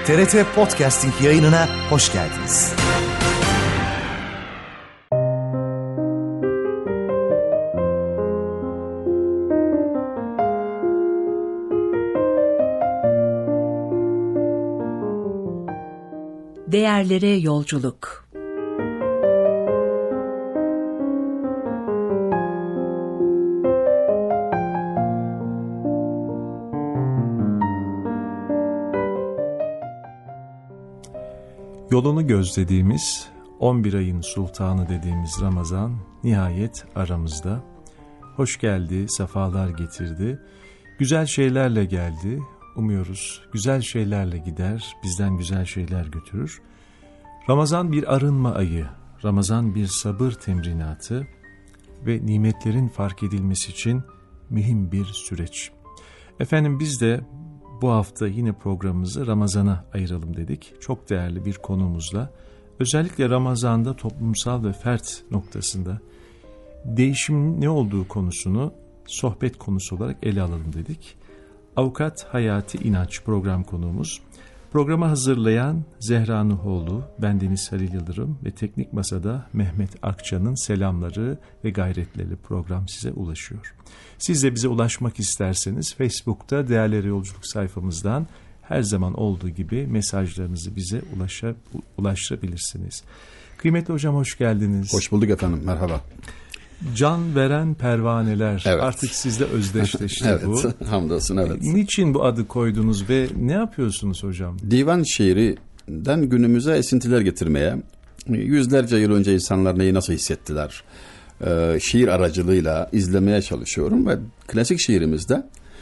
TRT Podcasting yayınına hoş geldiniz. Değerlere yolculuk. Yolunu gözlediğimiz 11 ayın sultanı dediğimiz Ramazan nihayet aramızda. Hoş geldi, sefalar getirdi. Güzel şeylerle geldi. Umuyoruz güzel şeylerle gider, bizden güzel şeyler götürür. Ramazan bir arınma ayı, Ramazan bir sabır temrinatı ve nimetlerin fark edilmesi için mühim bir süreç. Efendim biz de bu hafta yine programımızı Ramazan'a ayıralım dedik. Çok değerli bir konumuzla, özellikle Ramazan'da toplumsal ve fert noktasında değişimin ne olduğu konusunu sohbet konusu olarak ele alalım dedik. Avukat Hayati İnanç program konuğumuz. Programı hazırlayan Zehra Nuhoğlu, bendeniz Halil Yıldırım ve teknik masada Mehmet Akça'nın selamları ve gayretleriyle program size ulaşıyor. Siz de bize ulaşmak isterseniz Facebook'ta Değerlere Yolculuk sayfamızdan her zaman olduğu gibi mesajlarınızı bize ulaştırabilirsiniz. Kıymetli hocam hoş geldiniz. Hoş bulduk efendim, merhaba. Can veren pervaneler, evet. Artık sizde özdeşleşti evet, bu. Hamdolsun, evet. Niçin bu adı koydunuz ve ne yapıyorsunuz hocam? Divan şiirinden günümüze esintiler getirmeye, yüzlerce yıl önce insanlar neyi nasıl hissettiler, şiir aracılığıyla izlemeye çalışıyorum ve klasik şiirimizde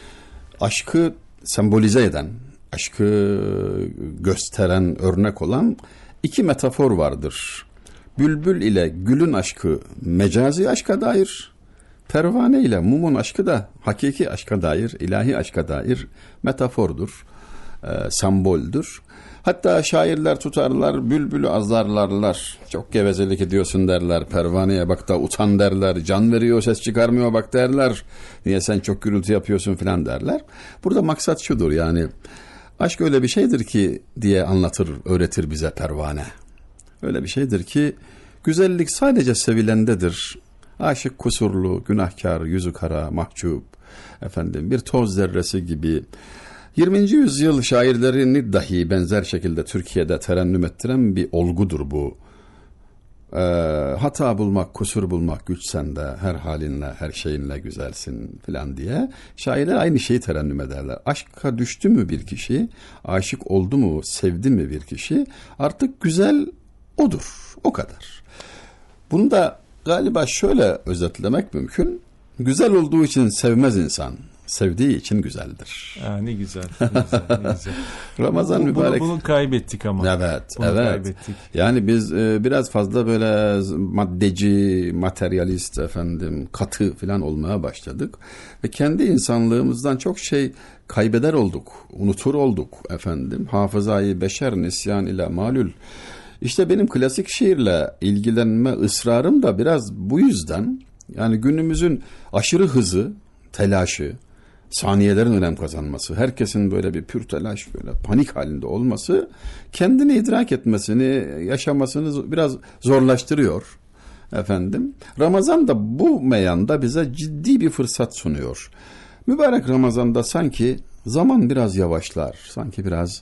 aşkı sembolize eden, aşkı gösteren, örnek olan iki metafor vardır. Bülbül ile gülün aşkı mecazi aşka dair, pervane ile mumun aşkı da hakiki aşka dair, ilahi aşka dair metafordur, semboldür. Hatta şairler tutarlar, bülbülü azarlarlar. Çok gevezelik ediyorsun derler, pervaneye bak da utan derler, can veriyor ses çıkarmıyor bak derler. Niye sen çok gürültü yapıyorsun filan derler. Burada maksat şudur, yani aşk öyle bir şeydir ki diye anlatır, öğretir bize pervane. Öyle bir şeydir ki güzellik sadece sevilendedir. Aşık kusurlu, günahkar, yüzü kara, mahcup, bir toz zerresi gibi. 20. yüzyıl şairlerini dahi benzer şekilde Türkiye'de terennüm ettiren bir olgudur bu. Hata bulmak, kusur bulmak güç sende, her halinle, her şeyinle güzelsin filan diye şairler aynı şeyi terennüm ederler. Aşka düştü mü bir kişi, aşık oldu mu, sevdi mi bir kişi, artık güzel odur, o kadar. Bunu da galiba şöyle özetlemek mümkün. Güzel olduğu için sevmez insan, sevdiği için güzeldir. Ne güzel, ne güzel, ne güzel. Ramazan mübarek. Bunu kaybettik ama. Evet, bunu evet. Kaybettik. Yani biz biraz fazla böyle maddeci, materyalist, katı falan olmaya başladık ve kendi insanlığımızdan çok şey kaybeder olduk, unutur olduk Hafızayı beşer nisyan ile malul. İşte benim klasik şiirle ilgilenme ısrarım da biraz bu yüzden. Yani günümüzün aşırı hızı, telaşı, saniyelerin önem kazanması, herkesin böyle bir pür telaş, böyle panik halinde olması, kendini idrak etmesini, yaşamasını biraz zorlaştırıyor. Ramazan da bu meyanda bize ciddi bir fırsat sunuyor. Mübarek Ramazan'da sanki zaman biraz yavaşlar, sanki biraz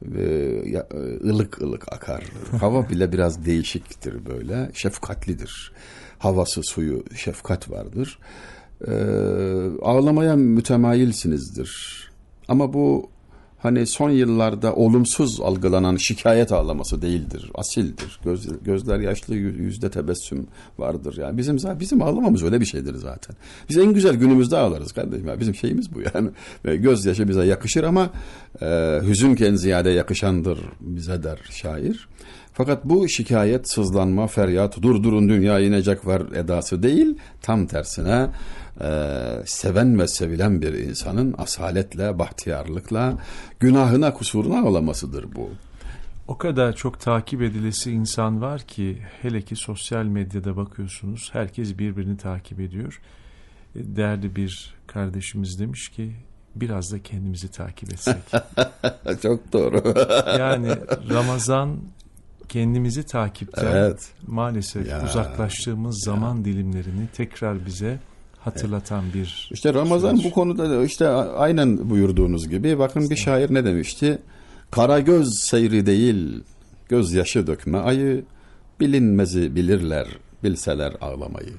ılık ılık akar. Hava bile biraz değişiktir böyle, şefkatlidir. Havası, suyu, şefkat vardır. Ağlamaya mütemayilsinizdir. Ama bu son yıllarda olumsuz algılanan şikayet ağlaması değildir. Asildir. Gözler yaşlı, yüzde tebessüm vardır. Yani bizim ağlamamız öyle bir şeydir zaten. Biz en güzel günümüzde ağlarız kardeşim. Yani bizim şeyimiz bu yani. Ve gözyaşı bize yakışır ama hüzünken ziyade yakışandır bize der şair. Fakat bu şikayet, sızlanma, feryat, durdurun dünya inecek var edası değil. Tam tersine seven ve sevilen bir insanın asaletle, bahtiyarlıkla, günahına, kusuruna ağlamasıdır bu. O kadar çok takip edilesi insan var ki, hele ki sosyal medyada bakıyorsunuz, herkes birbirini takip ediyor. Değerli bir kardeşimiz demiş ki, biraz da kendimizi takip etsek. Çok doğru. Yani Ramazan kendimizi takipten Evet. maalesef uzaklaştığımız zaman dilimlerini tekrar bize hatırlatan bir İşte Ramazan süreç. bu konuda da işte aynen buyurduğunuz gibi, bakın bir şair ne demişti? Kara göz seyri değil, gözyaşı dökme ayı, bilinmezi bilirler, bilseler ağlamayı.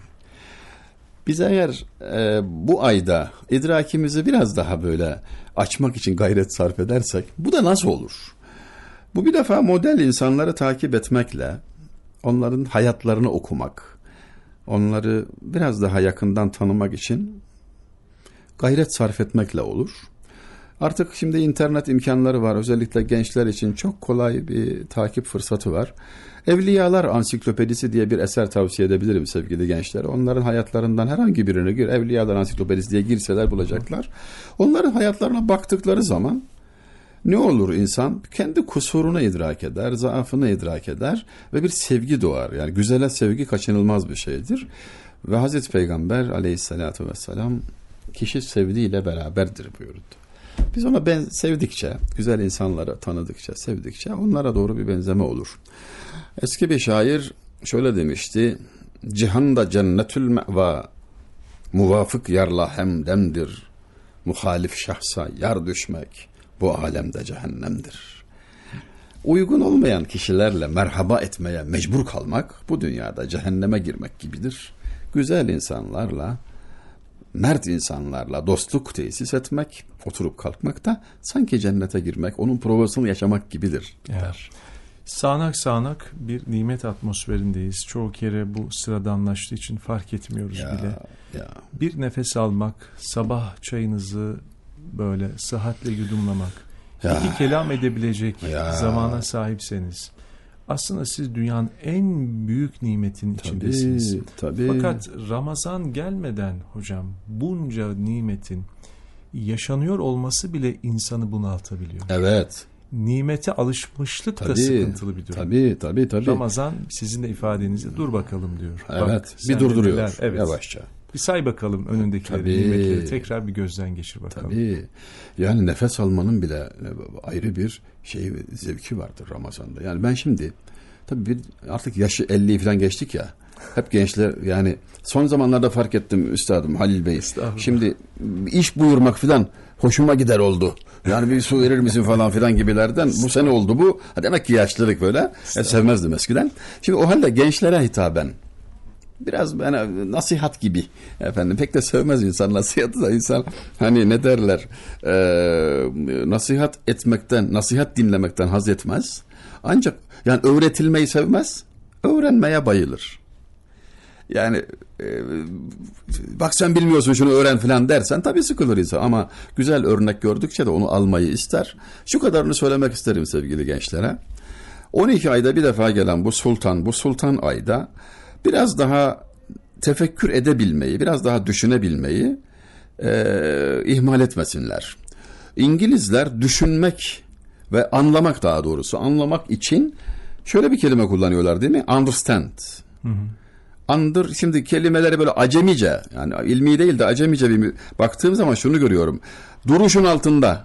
Biz eğer bu ayda idrakimizi biraz daha böyle açmak için gayret sarf edersek, bu da nasıl olur? Bu bir defa model insanları takip etmekle, onların hayatlarını okumak, onları biraz daha yakından tanımak için gayret sarf etmekle olur. Artık şimdi internet imkanları var. Özellikle gençler için çok kolay bir takip fırsatı var. Evliyalar Ansiklopedisi diye bir eser tavsiye edebilirim sevgili gençler. Onların hayatlarından herhangi birine gir. Evliyalar Ansiklopedisi diye girseler bulacaklar. Onların hayatlarına baktıkları zaman ne olur insan? Kendi kusurunu idrak eder, zaafını idrak eder ve bir sevgi doğar. Yani güzele sevgi kaçınılmaz bir şeydir. Ve Hazreti Peygamber aleyhissalatu vesselam kişi sevdiğiyle beraberdir buyurdu. Biz ona sevdikçe, güzel insanları tanıdıkça, sevdikçe onlara doğru bir benzeme olur. Eski bir şair şöyle demişti: Cihanda cennetül me'va, muvafık yarla hemdemdir. Muhalif şahsa yar düşmek, bu alemde cehennemdir. Uygun olmayan kişilerle merhaba etmeye mecbur kalmak, bu dünyada cehenneme girmek gibidir. Güzel insanlarla, mert insanlarla dostluk tesis etmek, oturup kalkmak da sanki cennete girmek, onun provasını yaşamak gibidir. Evet. Sağanak sağanak bir nimet atmosferindeyiz. Çoğu kere bu sıradanlaştığı için fark etmiyoruz bile. Bir nefes almak, sabah çayınızı böyle sıhhatle yudumlamak, iki kelam edebilecek zamana sahipseniz, aslında siz dünyanın en büyük nimetin içindesiniz. Tabii. Fakat Ramazan gelmeden hocam bunca nimetin yaşanıyor olması bile insanı bunaltabiliyor. Evet. Nimete alışmışlık da sıkıntılı bir durum. Tabii. Ramazan sizin de ifadenizle dur bakalım diyor. Evet. Bak, bir durduruyor. Evet. Yavaşça. Bir say bakalım önündekileri, nimetleri tekrar bir gözden geçir bakalım. Tabii. Yani nefes almanın bile ayrı bir zevki vardır Ramazan'da. Yani ben şimdi tabii artık yaşı 50'yi falan geçtik ya. Hep gençler, yani son zamanlarda fark ettim üstadım Halil Bey. Şimdi iş buyurmak falan hoşuma gider oldu. Yani bir su verir misin falan filan gibilerden. Bu sene oldu bu. Demek ki yaşlılık böyle. Sevmezdim eskiden. Şimdi o halde gençlere hitaben biraz nasihat gibi efendim, pek de sevmez insan nasihatı da, insan hani ne derler, nasihat etmekten, nasihat dinlemekten haz etmez. Ancak yani öğretilmeyi sevmez, öğrenmeye bayılır. Yani bak sen bilmiyorsun şunu öğren falan dersen tabii sıkılır insan, ama güzel örnek gördükçe de onu almayı ister. Şu kadarını söylemek isterim sevgili gençlere. 12 ayda bir defa gelen bu sultan ayda biraz daha tefekkür edebilmeyi, biraz daha düşünebilmeyi ihmal etmesinler. İngilizler düşünmek ve anlamak, daha doğrusu anlamak için şöyle bir kelime kullanıyorlar değil mi? Understand. Şimdi kelimeleri böyle acemice, yani ilmi değil de acemice bir baktığım zaman şunu görüyorum. Duruşun altında,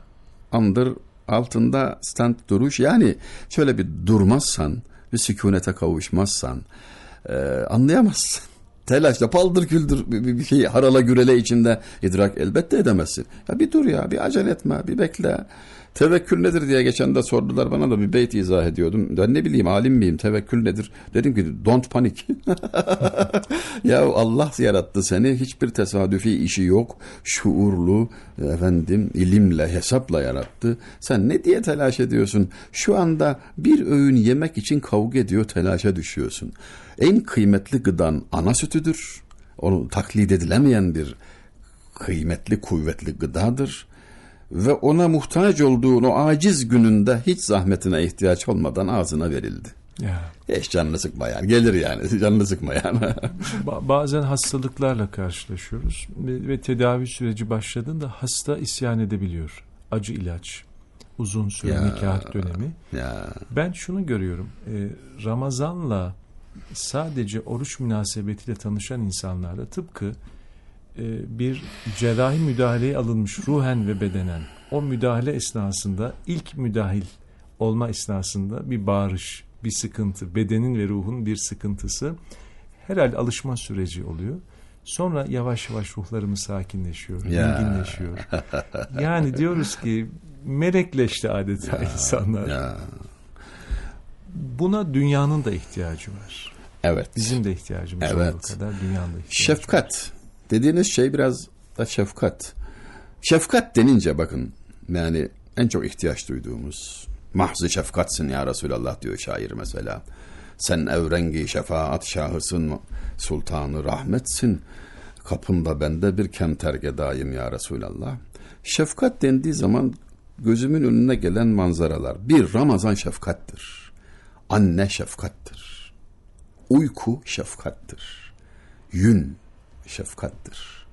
altında stand, duruş. Yani şöyle bir durmazsan, bir sükunete kavuşmazsan anlayamazsın. Telaşla paldır küldür bir şey harala gürele içinde idrak elbette edemezsin. Ya bir dur ya, bir acele etme, bir bekle. Tevekkül nedir diye geçen de sordular bana, da bir beyt izah ediyordum. Ben ne bileyim, alim miyim, tevekkül nedir? Dedim ki don't panic. Ya Allah yarattı seni, hiçbir tesadüfi işi yok. Şuurlu, ilimle, hesapla yarattı. Sen ne diye telaş ediyorsun? Şu anda bir öğün yemek için kavga ediyor, telaşa düşüyorsun. En kıymetli gıdan ana sütüdür. Onu taklit edilemeyen bir kıymetli, kuvvetli gıdadır. Ve ona muhtaç olduğun o aciz gününde hiç zahmetine ihtiyaç olmadan ağzına verildi. Hiç canını sıkma yani. Gelir yani. Canını sıkma yani. Bazen hastalıklarla karşılaşıyoruz ve tedavi süreci başladığında hasta isyan edebiliyor. Acı ilaç, uzun süre nikah dönemi. Ben şunu görüyorum. Ramazan'la sadece oruç münasebetiyle tanışan insanlarda tıpkı bir cerrahi müdahaleye alınmış ruhen ve bedenen. O müdahale esnasında, ilk müdahil olma esnasında bir bağırış, bir sıkıntı, bedenin ve ruhun bir sıkıntısı herhalde alışma süreci oluyor. Sonra yavaş yavaş ruhlarımız sakinleşiyor, dinginleşiyor. Yani diyoruz ki melekleşti adeta insanlar. Ya. Buna dünyanın da ihtiyacı var. Evet. Bizim de ihtiyacımız olduğu kadar dünyanın da ihtiyacı şefkat. var. Dediğiniz şey biraz da şefkat. Şefkat denince bakın, yani en çok ihtiyaç duyduğumuz, mahzı şefkatsin ya Resulallah diyor şair mesela. Sen evrengi şefaat şahısın, sultanı rahmetsin. Kapında bende bir kemter gedayım ya Resulallah. Şefkat dendiği zaman gözümün önüne gelen manzaralar. Bir, Ramazan şefkattir. Anne şefkattir. Uyku şefkattir. Yün şefkattir.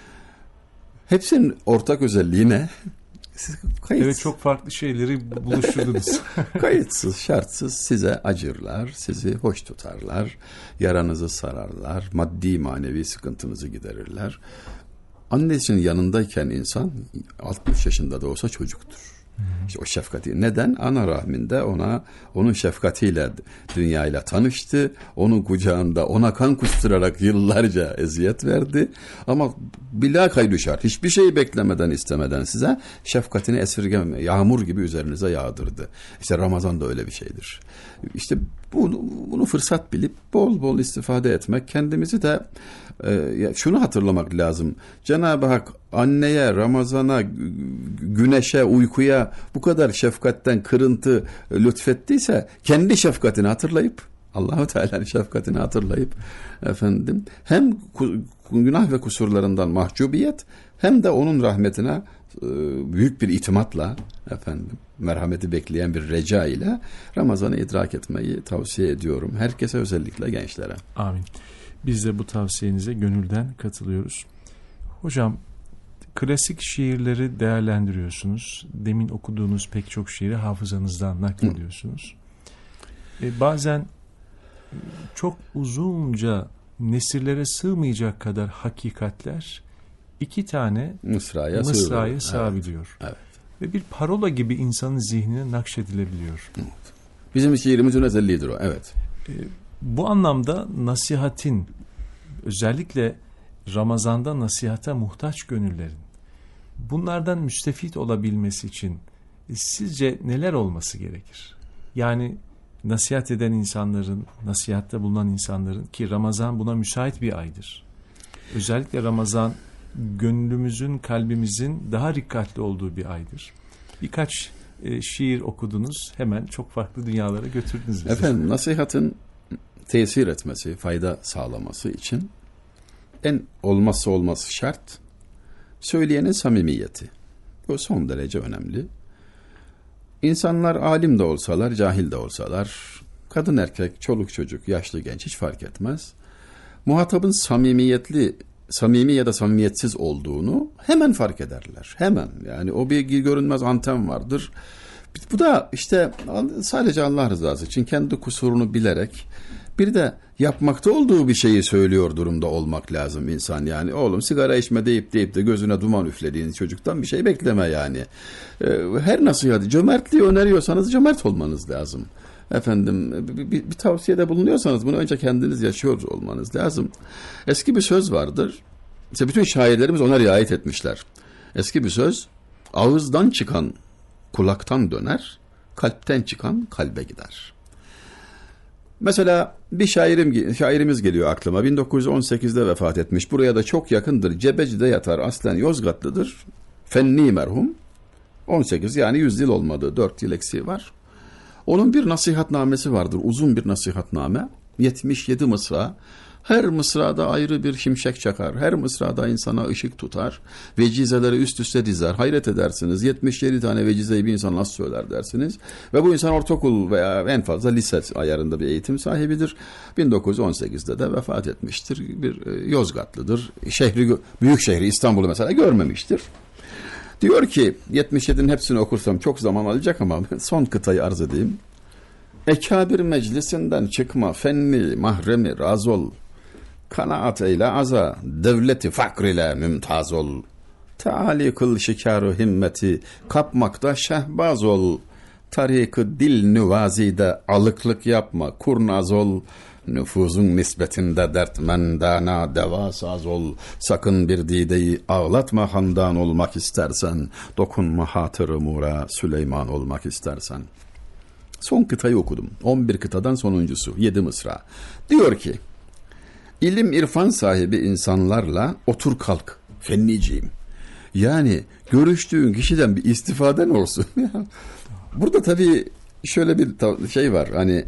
Hepsinin ortak özelliği ne? Evet, çok farklı şeyleri buluşturdunuz. Kayıtsız, şartsız size acırlar, sizi hoş tutarlar, yaranızı sararlar, maddi manevi sıkıntınızı giderirler. Annesinin yanındayken insan 60 yaşında da olsa çocuktur. İşte o şefkati. Neden? Ana rahminde onun şefkatiyle dünyayla tanıştı. Onun kucağında ona kan kusturarak yıllarca eziyet verdi. Ama bila kaydu şart, hiçbir şeyi beklemeden, istemeden size şefkatini esirgememe, yağmur gibi üzerinize yağdırdı. İşte Ramazan da öyle bir şeydir. İşte bunu fırsat bilip bol bol istifade etmek, kendimizi de şunu hatırlamak lazım. Cenab-ı Hak anneye, Ramazan'a, güneşe, uykuya bu kadar şefkatten kırıntı lütfettiyse, kendi şefkatini hatırlayıp, Allah-u Teala'nın şefkatini hatırlayıp hem günah ve kusurlarından mahcubiyet, hem de onun rahmetine büyük bir itimatla merhameti bekleyen bir reca ile Ramazan'ı idrak etmeyi tavsiye ediyorum. Herkese, özellikle gençlere. Amin. Biz de bu tavsiyenize gönülden katılıyoruz. Hocam, klasik şiirleri değerlendiriyorsunuz. Demin okuduğunuz pek çok şiiri hafızanızdan naklediyorsunuz. Bazen çok uzunca, nesirlere sığmayacak kadar hakikatler 2 tane mısraya sığabiliyor. Evet. Ve bir parola gibi insanın zihnine nakşedilebiliyor. Evet. Bizim şiirimizin özelliğidir o. Evet. Bu anlamda nasihatin, özellikle Ramazan'da nasihata muhtaç gönüllerin, bunlardan müstefit olabilmesi için sizce neler olması gerekir? Yani nasihat eden insanların, nasihatte bulunan insanların, ki Ramazan buna müsait bir aydır. Özellikle Ramazan gönlümüzün, kalbimizin daha dikkatli olduğu bir aydır. Birkaç şiir okudunuz, hemen çok farklı dünyalara götürdünüz bizi. Efendim, nasihatın tesir etmesi, fayda sağlaması için en olmazsa olmaz şart söyleyenin samimiyeti. Bu son derece önemli. İnsanlar alim de olsalar, cahil de olsalar, kadın erkek, çoluk çocuk, yaşlı genç hiç fark etmez. Muhatabın samimi ya da samimiyetsiz olduğunu hemen fark ederler. Hemen. Yani o bir görünmez anten vardır. Bu da işte sadece Allah rızası için kendi kusurunu bilerek, bir de yapmakta olduğu bir şeyi söylüyor durumda olmak lazım insan. Yani oğlum sigara içme deyip de gözüne duman üflediğin çocuktan bir şey bekleme yani. Her nasihatı, cömertliği öneriyorsanız cömert olmanız lazım. Bir tavsiyede bulunuyorsanız bunu önce kendiniz yaşıyor olmanız lazım. Eski bir söz vardır. İşte bütün şairlerimiz ona riayet etmişler. Eski bir söz: ağızdan çıkan kulaktan döner, kalpten çıkan kalbe gider. Mesela bir şairimiz geliyor aklıma. 1918'de vefat etmiş. Buraya da çok yakındır. Cebeci'de yatar. Aslen Yozgatlıdır. Fenni merhum. 18, yani 100 yıl olmadı. 4 yıl eksiği var. Onun bir nasihatnamesi vardır. Uzun bir nasihatname. 77 mısra. Her mısrada ayrı bir şimşek çakar. Her mısrada insana ışık tutar. Vecizeleri üst üste dizer. Hayret edersiniz. 77 tane vecizeyi bir insan nasıl söyler dersiniz. Ve bu insan ortaokul veya en fazla lise ayarında bir eğitim sahibidir. 1918'de de vefat etmiştir. Bir Yozgatlıdır. Büyük şehri İstanbul'u mesela görmemiştir. Diyor ki, 77'nin hepsini okursam çok zaman alacak ama son kıtayı arz edeyim. Ekabir meclisinden çıkma fenni mahremi razol. Kanaat eyle aza, devleti fakr ile mümtaz ol. Teali kıl şikâr-ı himmeti, kapmakta şehbaz ol. Tarik-ı dil nüvazide alıklık yapma, kurnaz ol. Nüfuzun nispetinde dertmendana devasaz ol. Sakın bir dideyi ağlatma, handan olmak istersen. Dokunma hatır-ı mura, Süleyman olmak istersen. Son kıtayı okudum. 11 kıtadan sonuncusu. 7 mısra. Diyor ki, İlim irfan sahibi insanlarla otur kalk. Fenniciyim. Yani görüştüğün kişiden bir istifaden olsun. Burada tabii şöyle bir şey var. Hani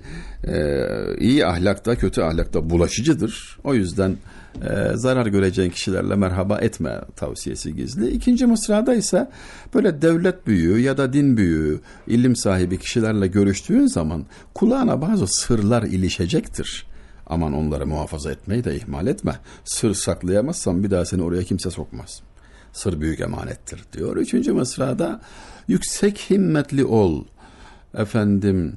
iyi ahlakta, kötü ahlakta bulaşıcıdır. O yüzden zarar göreceğin kişilerle merhaba etme tavsiyesi gizli. İkinci mısrada ise böyle devlet büyüğü ya da din büyüğü, ilim sahibi kişilerle görüştüğün zaman kulağına bazı sırlar ilişecektir. Aman onları muhafaza etmeyi de ihmal etme. Sır saklayamazsan bir daha seni oraya kimse sokmaz. Sır büyük emanettir diyor. Üçüncü mısrada yüksek himmetli ol. Efendim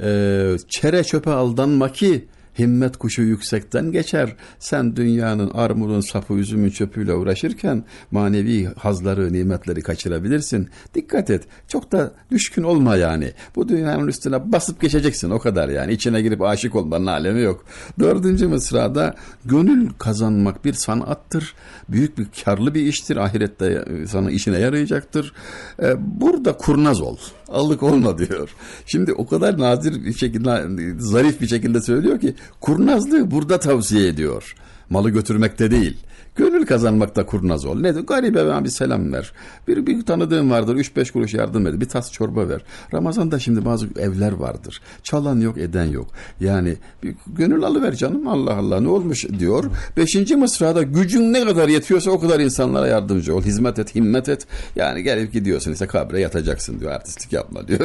çere çöpe aldanma ki himmet kuşu yüksekten geçer. Sen dünyanın armudun sapı üzümün çöpüyle uğraşırken manevi hazları, nimetleri kaçırabilirsin. Dikkat et. Çok da düşkün olma yani. Bu dünyanın üstüne basıp geçeceksin o kadar yani. İçine girip aşık olmanın alemi yok. 4. mısrada gönül kazanmak bir sanattır. Büyük bir karlı bir iştir. Ahirette sana işine yarayacaktır. Burada kurnaz ol. Allık olma diyor. Şimdi o kadar nadir bir şekilde, zarif bir şekilde söylüyor ki kurnazlığı burada tavsiye ediyor. Malı götürmekte değil. Gönül kazanmakta kurnaz ol. Nedir? Garibe bana bir selam ver. Bir tanıdığım vardır. 3-5 kuruş yardım et. Bir tas çorba ver. Ramazan'da şimdi bazı evler vardır. Çalan yok, eden yok. Yani bir gönül alıver canım. Allah Allah ne olmuş diyor. 5. mısrada gücün ne kadar yetiyorsa o kadar insanlara yardımcı ol. Hizmet et, himmet et. Yani gelip gidiyorsun ise kabre yatacaksın diyor. Artistlik yapma diyor.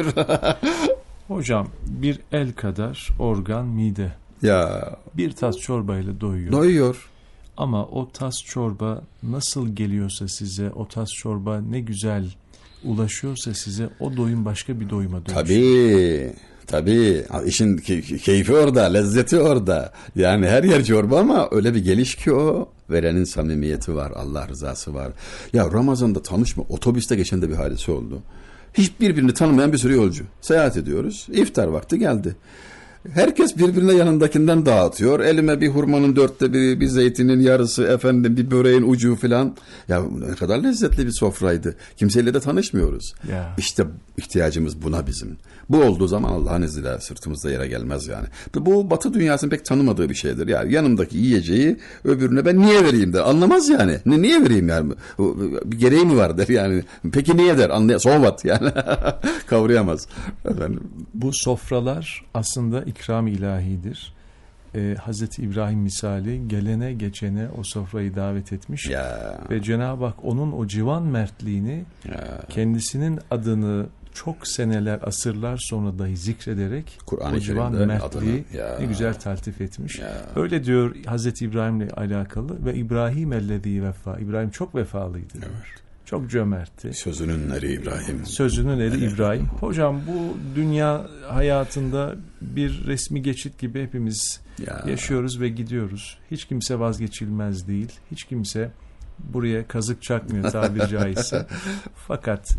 Hocam bir el kadar organ mide. Ya Bir tas çorbayla doyuyor. Doyuyor. Ama o tas çorba nasıl geliyorsa size, o tas çorba ne güzel ulaşıyorsa size, o doyum başka bir doyuma dönüşüyor. Tabii. İşin keyfi orada, lezzeti orada. Yani her yer çorba ama öyle bir geliş ki o verenin samimiyeti var, Allah rızası var. Ya Ramazan'da tanışma, otobüste geçen de bir hadise oldu. Hiçbirbirini tanımayan bir sürü yolcu. Seyahat ediyoruz. İftar vakti geldi. Herkes birbirine yanındakinden dağıtıyor. Elime bir hurmanın 1/4, bir zeytinin yarısı, efendim bir böreğin ucu falan. Ya ne kadar lezzetli bir sofraydı. Kimseyle de tanışmıyoruz. Ya. İşte ihtiyacımız buna bizim. Bu olduğu zaman Allah'ın izniyle sırtımızda yere gelmez yani. Bu Batı dünyasının pek tanımadığı bir şeydir. Yani yanımdaki yiyeceği öbürüne ben niye vereyim der. Anlamaz yani. Niye vereyim yani? Bir gereği mi var der yani. Peki niye der? Soğumat yani. Kavrayamaz. Efendim. Bu sofralar aslında ikram ilahidir. Hazreti İbrahim misali gelene geçene o sofrayı davet etmiş. Ya. Ve Cenab-ı Hak onun o civan mertliğini, kendisinin adını çok seneler, asırlar sonra dahi zikrederek o civan mertliği ne güzel taltif etmiş. Ya. Öyle diyor Hazreti İbrahim'le alakalı ve İbrahim ellezî vefa. İbrahim çok vefalıydı. Evet. Çok cömertti. Sözünün eri İbrahim. Sözünün eri İbrahim. Hocam bu dünya hayatında bir resmi geçit gibi hepimiz yaşıyoruz ve gidiyoruz. Hiç kimse vazgeçilmez değil. Hiç kimse buraya kazık çakmıyor tabiri caizse. Fakat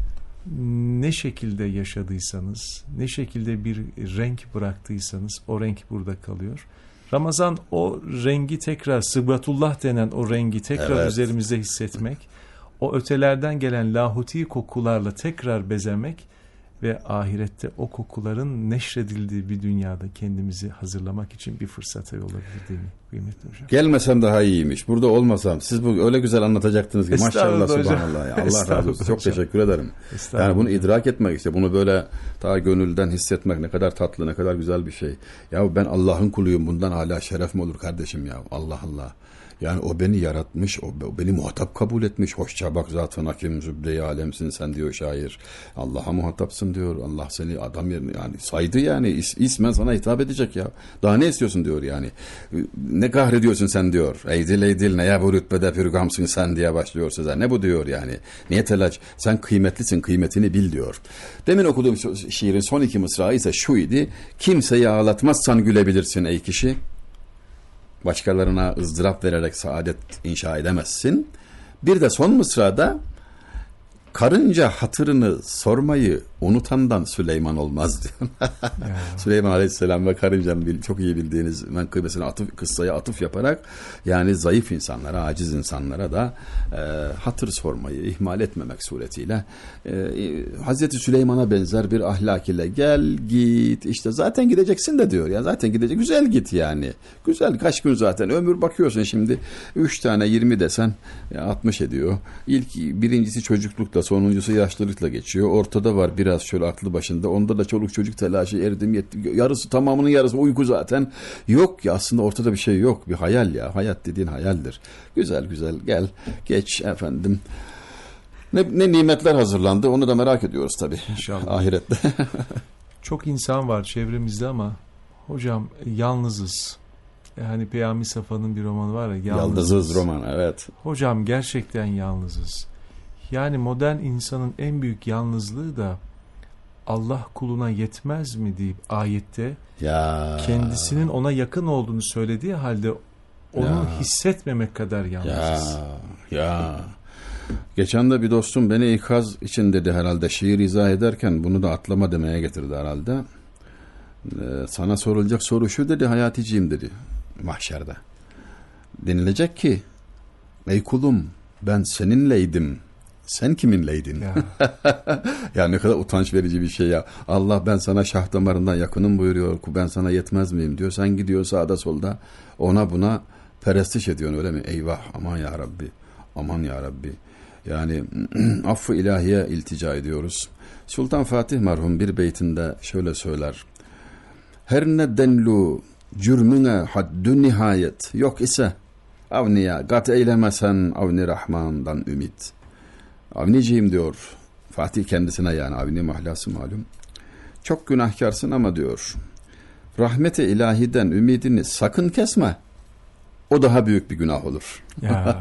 ne şekilde yaşadıysanız, ne şekilde bir renk bıraktıysanız o renk burada kalıyor. Ramazan o rengi tekrar, sıbgatullah denen o rengi tekrar üzerimizde hissetmek, o ötelerden gelen lahuti kokularla tekrar bezemek ve ahirette o kokuların neşredildiği bir dünyada kendimizi hazırlamak için bir fırsata yol olabilir değil mi kıymetli hocam? Gelmesem daha iyiymiş. Burada olmasam. Siz bu öyle güzel anlatacaktınız ki. Maşallah, subhanallah. Ya. Allah razı olsun. Çok teşekkür ederim. Yani bunu idrak etmek işte. Bunu böyle ta gönülden hissetmek ne kadar tatlı, ne kadar güzel bir şey. Ya ben Allah'ın kuluyum. Bundan hala şeref mi olur kardeşim ya? Allah Allah. Yani o beni yaratmış, o beni muhatap kabul etmiş. Hoşça bak zatın hakim zübde-i alemsin sen diyor şair. Allah'a muhatapsın diyor. Allah seni adam yerine yani saydı yani. İsmen sana hitap edecek ya. Daha ne istiyorsun diyor yani. Ne kahrediyorsun sen diyor. Eydil neye bu rütbede pürgamsın sen diye başlıyor size. Ne bu diyor yani. Niye telaş? Sen kıymetlisin, kıymetini bil diyor. Demin okuduğum şiirin son 2 mısrağı ise şu idi. Kimseyi ağlatmazsan gülebilirsin ey kişi. Başkalarına ızdırap vererek saadet inşa edemezsin. Bir de son mısrada karınca hatırını sormayı unutandan Süleyman olmaz diyor. Süleyman Aleyhisselam ve karıncanın çok iyi bildiğiniz menkıbesine kıssaya atıf yaparak yani zayıf insanlara, aciz insanlara da hatır sormayı ihmal etmemek suretiyle Hazreti Süleyman'a benzer bir ahlak ile gel git işte zaten gideceksin de diyor ya zaten gidecek güzel git yani güzel kaç gün zaten ömür bakıyorsun şimdi 3 tane 20 desen 60 ediyor. Birincisi çocuklukla sonuncusu yaşlılıkla geçiyor. Ortada var biraz şöyle aklı başında. Onda da çoluk çocuk telaşı erdim yetti. Yarısı tamamının yarısı uyku zaten. Yok ya aslında ortada bir şey yok. Bir hayal ya. Hayat dediğin hayaldir. Güzel güzel gel geç efendim. Ne nimetler hazırlandı onu da merak ediyoruz tabii. İnşallah. Ahirette. Çok insan var çevremizde ama hocam yalnızız. Hani Peyami Safa'nın bir romanı var ya Yalnızız roman evet. Hocam gerçekten yalnızız. Yani modern insanın en büyük yalnızlığı da Allah kuluna yetmez mi deyip ayette kendisinin ona yakın olduğunu söylediği halde onu hissetmemek kadar yalnızız. Ya. Geçen de bir dostum beni ikaz için dedi herhalde şiir izah ederken bunu da atlama demeye getirdi herhalde. Sana sorulacak soru şu dedi Hayaticiyim dedi mahşerde. Denilecek ki ey kulum ben seninleydim. Sen kiminleydin? Ya ne kadar utanç verici bir şey ya. Allah ben sana şah damarından yakınım buyuruyor. Ben sana yetmez miyim diyor. Sen gidiyor sağda solda ona buna perestiş ediyorsun öyle mi? Eyvah aman ya Rabbi. Aman ya Rabbi. Yani affı ilahiye iltica ediyoruz. Sultan Fatih merhum bir beytinde şöyle söyler. Her ne denlu cürmüne haddü nihayet yok ise avniya gat eylemesen avni Rahman'dan ümit. Avniciyim diyor Fatih kendisine yani Avni mahlası malum. Çok günahkarsın ama diyor rahmet-i ilahiden ümidini sakın kesme. O daha büyük bir günah olur. Ya.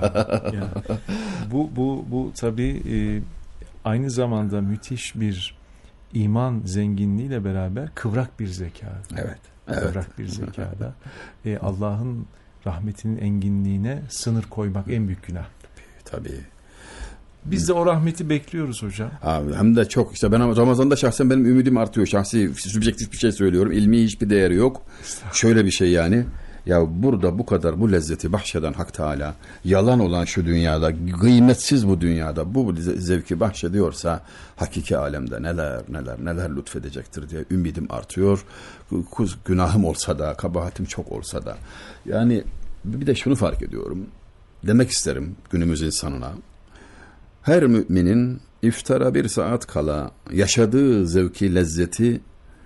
Bu tabii aynı zamanda müthiş bir iman zenginliğiyle beraber kıvrak bir zeka. Evet. Kıvrak bir zekada Allah'ın rahmetinin enginliğine sınır koymak en büyük günah. Tabii. Biz de o rahmeti bekliyoruz hocam. Abi, hem de çok işte ben Ramazan'da şahsen benim ümidim artıyor. Şahsi sübjektif bir şey söylüyorum. İlmi hiçbir değeri yok. Şöyle bir şey yani. Ya burada bu kadar bu lezzeti bahşeden Hak Teala yalan olan şu dünyada kıymetsiz bu dünyada bu zevki bahşediyorsa hakiki alemde neler lütfedecektir diye ümidim artıyor. Günahım olsa da kabahatim çok olsa da yani bir de şunu fark ediyorum. Demek isterim günümüz insanına. Her müminin iftara bir saat kala yaşadığı zevki, lezzeti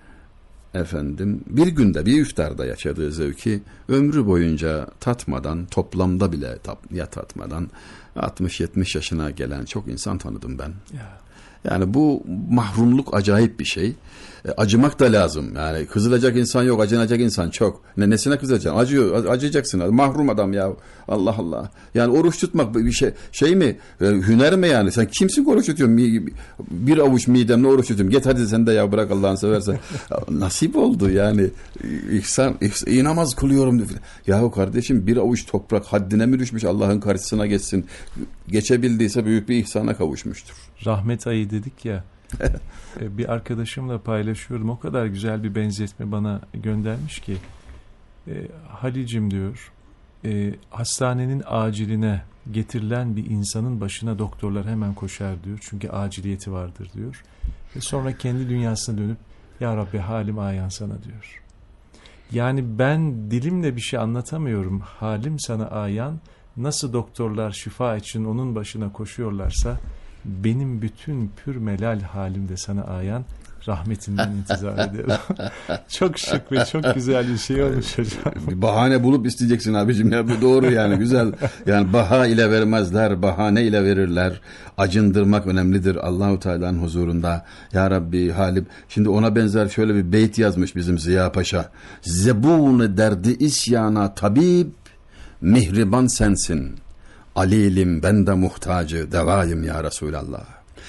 bir günde bir iftarda yaşadığı zevki ömrü boyunca tatmadan, toplamda bile tatmadan 60-70 yaşına gelen çok insan tanıdım ben. Yani bu mahrumluk acayip bir şey. Acımak da lazım. Yani kızılacak insan yok, acınacak insan çok. Nesine kızacaksın? Acıyacaksın. Mahrum adam ya. Allah Allah. Yani oruç tutmak bir şey mi? Hüner mi yani? Sen kimsin oruç tutuyorsun? Bir avuç midemle oruç tutuyorum. Git hadi sen de ya bırak Allah'ını seversen. Nasip oldu yani. İnamaz kılıyorum. Yahu kardeşim bir avuç toprak haddine mi düşmüş Allah'ın karşısına geçsin? Geçebildiyse büyük bir ihsana kavuşmuştur. Rahmet ayı dedik ya. Bir arkadaşımla paylaşıyordum. O kadar güzel bir benzetme bana göndermiş ki Halicim diyor hastanenin aciline getirilen bir insanın başına doktorlar hemen koşar diyor. Çünkü aciliyeti vardır diyor. Ve sonra kendi dünyasına dönüp ya Rabbi halim ayan sana diyor. Yani ben dilimle bir şey anlatamıyorum. Halim sana ayan. Nasıl doktorlar şifa için onun başına koşuyorlarsa benim bütün pür melal halimde sana ayan rahmetinden intizar ederim. Çok şık ve çok güzel bir şey olmuş hocam. Bir bahane bulup isteyeceksin abicim ya bu doğru yani güzel. Yani baha ile vermezler, bahane ile verirler. Acındırmak önemlidir Allahu Teala'nın huzurunda. Ya Rabbi halim. Şimdi ona benzer şöyle bir beyt yazmış bizim Ziya Paşa. Zebun derdi isyana tabip, mihriban sensin. Alilim ben de muhtacı devayım ya Resulallah.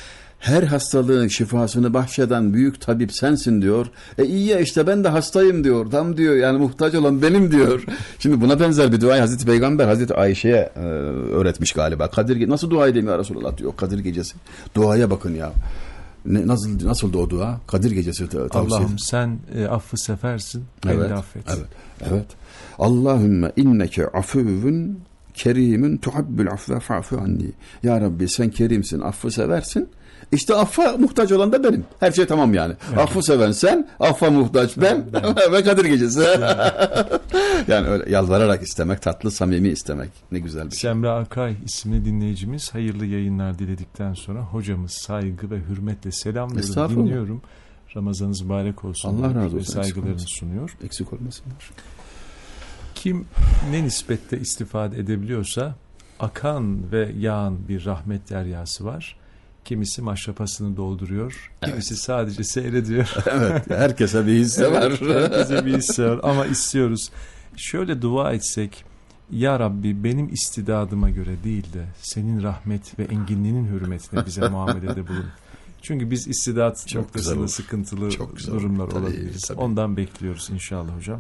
her hastalığın şifasını bahşeden büyük tabip sensin diyor. İyi ya işte ben de hastayım diyor. Tam diyor yani muhtaç olan benim diyor. Şimdi buna benzer bir duayı Hazreti Peygamber Hazreti Ayşe'ye öğretmiş galiba. Nasıl dua edeyim ya Resulallah diyor Kadir Gecesi. Duaya bakın ya. Nasıldı o dua? Kadir Gecesi tavsiye. Allah'ım sen affı sefersin. Beni de affet. Evet. Allahümme inneke afuvun kerimun tuhabbul affe fa'fu anni. Ya Rabbi sen kerimsin, affı seversin. İşte affa muhtaç olan da benim. Her şey tamam yani. Evet. Affı seven sen, affa muhtaç ben. Ve Kadir Gecesi. Yani öyle yalvararak istemek, tatlı, samimi istemek. Ne güzel bir şey. Semra Akay isimli dinleyicimiz hayırlı yayınlar diledikten sonra hocamız saygı ve hürmetle selamlıyorum, dinliyorum. Ramazanınız mübarek olsun. Allah razı olsun. Saygılarını sunuyor. Eksik olmasınlar. Kim ne nispette istifade edebiliyorsa akan ve yağan bir rahmet deryası var. Kimisi maşrapasını dolduruyor. Kimisi sadece seyrediyor. Evet. Herkese bir hisse var. Herkese bir hisse var. Ama istiyoruz. Şöyle dua etsek. Ya Rabbi benim istidadıma göre değil de senin rahmet ve enginliğinin hürmetine bize muamelede bulun. Çünkü biz istidat noktasında sıkıntılı durumlar olabiliriz. Tabii. Ondan bekliyoruz inşallah hocam.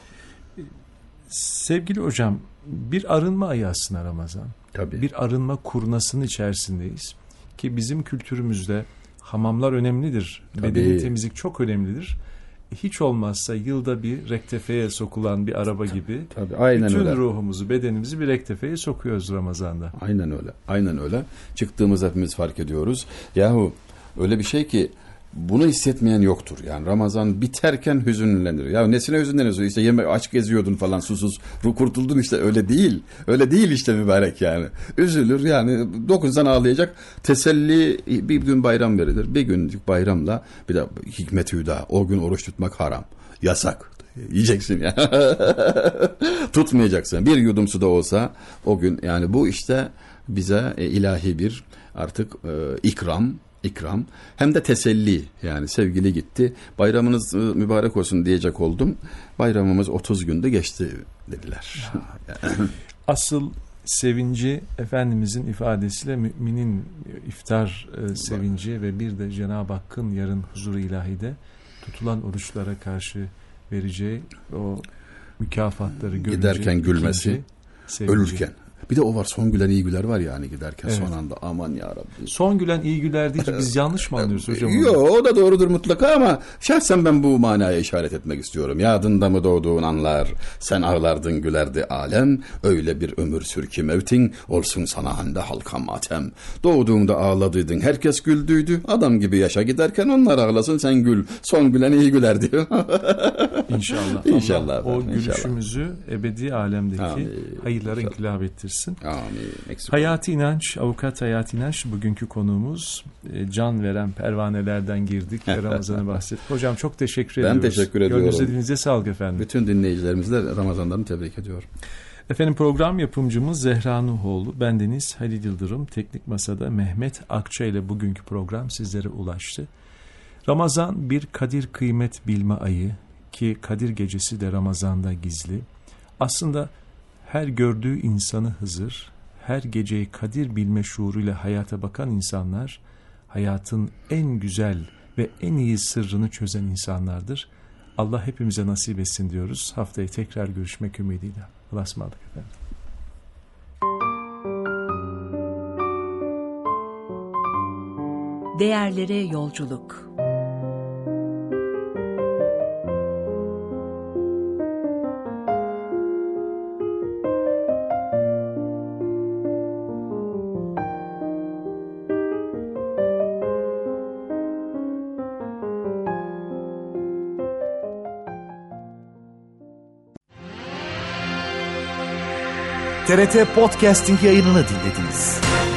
Sevgili hocam, bir arınma ayı aslında Ramazan. Tabii. Bir arınma kurnasının içerisindeyiz. Ki bizim kültürümüzde hamamlar önemlidir. Bedeni temizlik çok önemlidir. Hiç olmazsa yılda bir rektefeye sokulan bir araba gibi aynen bütün öyle. Ruhumuzu, bedenimizi bir rektefeye sokuyoruz Ramazan'da. Aynen öyle. Çıktığımız hepimiz fark ediyoruz. Yahu öyle bir şey ki bunu hissetmeyen yoktur. Yani Ramazan biterken hüzünlenir. Ya nesine hüzünleniyorsun? İşte yemek aç geziyordun falan susuz. Kurtuldun işte öyle değil. Öyle değil işte mübarek yani. Üzülür yani dokunsan ağlayacak. Teselli bir gün bayram verilir. Bir günlük bayramla bir de hikmet-i hüda. O gün oruç tutmak haram. Yasak. Yiyeceksin ya. Tutmayacaksın. Bir yudum su da olsa o gün yani bu işte bize ilahi bir artık ikram hem de teselli yani sevgili gitti bayramınız mübarek olsun diyecek oldum bayramımız 30 günde geçti dediler. Asıl sevinci Efendimizin ifadesiyle müminin iftar sevinci ve bir de Cenab-ı Hakk'ın yarın huzur-u ilahide tutulan oruçlara karşı vereceği o mükafatları görünce giderken gülmesi ölürken. Bir de o var son gülen iyi güler var yani giderken son anda aman ya Rabbi. Son gülen iyi güler deyince biz yanlış mı anlıyoruz hocam? Yok o da doğrudur mutlaka ama şahsen ben bu manaya işaret etmek istiyorum. Yadında mı doğduğun anlar sen ağlardın gülerdi alem öyle bir ömür sür ki mevtin olsun sana hande halka matem. Doğduğunda ağladıydın herkes güldüydü adam gibi yaşa giderken onlar ağlasın sen gül son gülen iyi güler diyor. İnşallah. İnşallah. O gülüşümüzü ebedi alemdeki hayırlara inkılap ettirsin. Amin. Hayati İnanç, avukat Hayati İnanç bugünkü konuğumuz. Can veren pervanelerden girdik ve Ramazan'ı bahsettik. Hocam çok teşekkür ediyoruz. Ben teşekkür ediyorum. Gönlünüze dilinize sağlık efendim. Bütün dinleyicilerimizle Ramazanlarını tebrik ediyorum. Efendim program yapımcımız Zehra Nuhoğlu, bendeniz Halil Yıldırım, teknik masada Mehmet Akça ile bugünkü program sizlere ulaştı. Ramazan bir kadir kıymet bilme ayı ki Kadir Gecesi de Ramazan'da gizli. Aslında her gördüğü insanı Hızır, her geceyi kadir bilme şuuruyla hayata bakan insanlar, hayatın en güzel ve en iyi sırrını çözen insanlardır. Allah hepimize nasip etsin diyoruz. Haftaya tekrar görüşmek ümidiyle. Allah'a ısmarladık efendim. Değerlere yolculuk. TRT Podcasting yayınını dinlediniz.